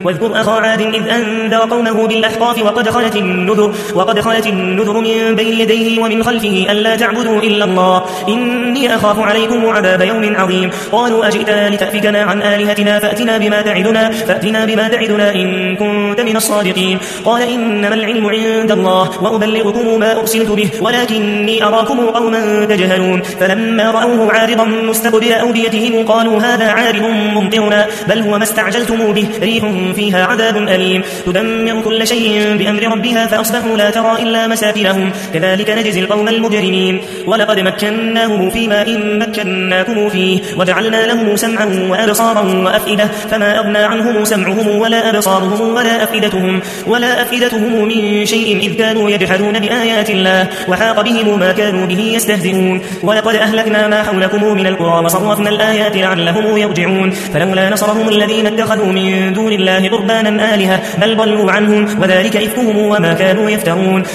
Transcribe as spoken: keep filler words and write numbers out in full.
واذكر أخا عاد إذ أنذر قومه بالأحقاف وقد خلت النذر وقد خلت النذر من بين يديه ومن خلفه ألا تعبدوا إلا الله إني أخاف عليكم عذاب يوم عظيم قالوا أجئتنا لتأفكنا عن آلهتنا فأتنا بما تعدنا فأتنا بما تعدنا إن كنت من الصادقين قال إنما العلم عند الله وأبلغكم ما أرسلت به ولكني أراكم قوما تجهلون فلما رأوه عارضا مستقبل أوديتهم قالوا هذا عارض ممطرنا بل هو ما استعجلتم به ريح فيها عذاب أليم تدمر كل شيء بأمر ربها فأصبحوا لا ترى إلا مساكنهم كذلك نجزي القوم المجرمين ولقد مكناهم فيما إن مكناكم فيه وجعلنا لهم سمعا وأبصارا وأفئدة فما أغنى عنهم سمعهم ولا أبصارهم ولا أفئدتهم ولا أفئدتهم من شيء إذ كانوا يجحدون بآيات الله وحاق بهم ما كانوا به يستهزئون ولقد أهلكنا ما حولكم من القرى وصرفنا الآيات لعلهم يرجعون فلولا نصرهم الذين اتخذوا من دون الله قربانا آلهة بل ضلوا عنهم وذلك إفكهم وما كانوا يفترون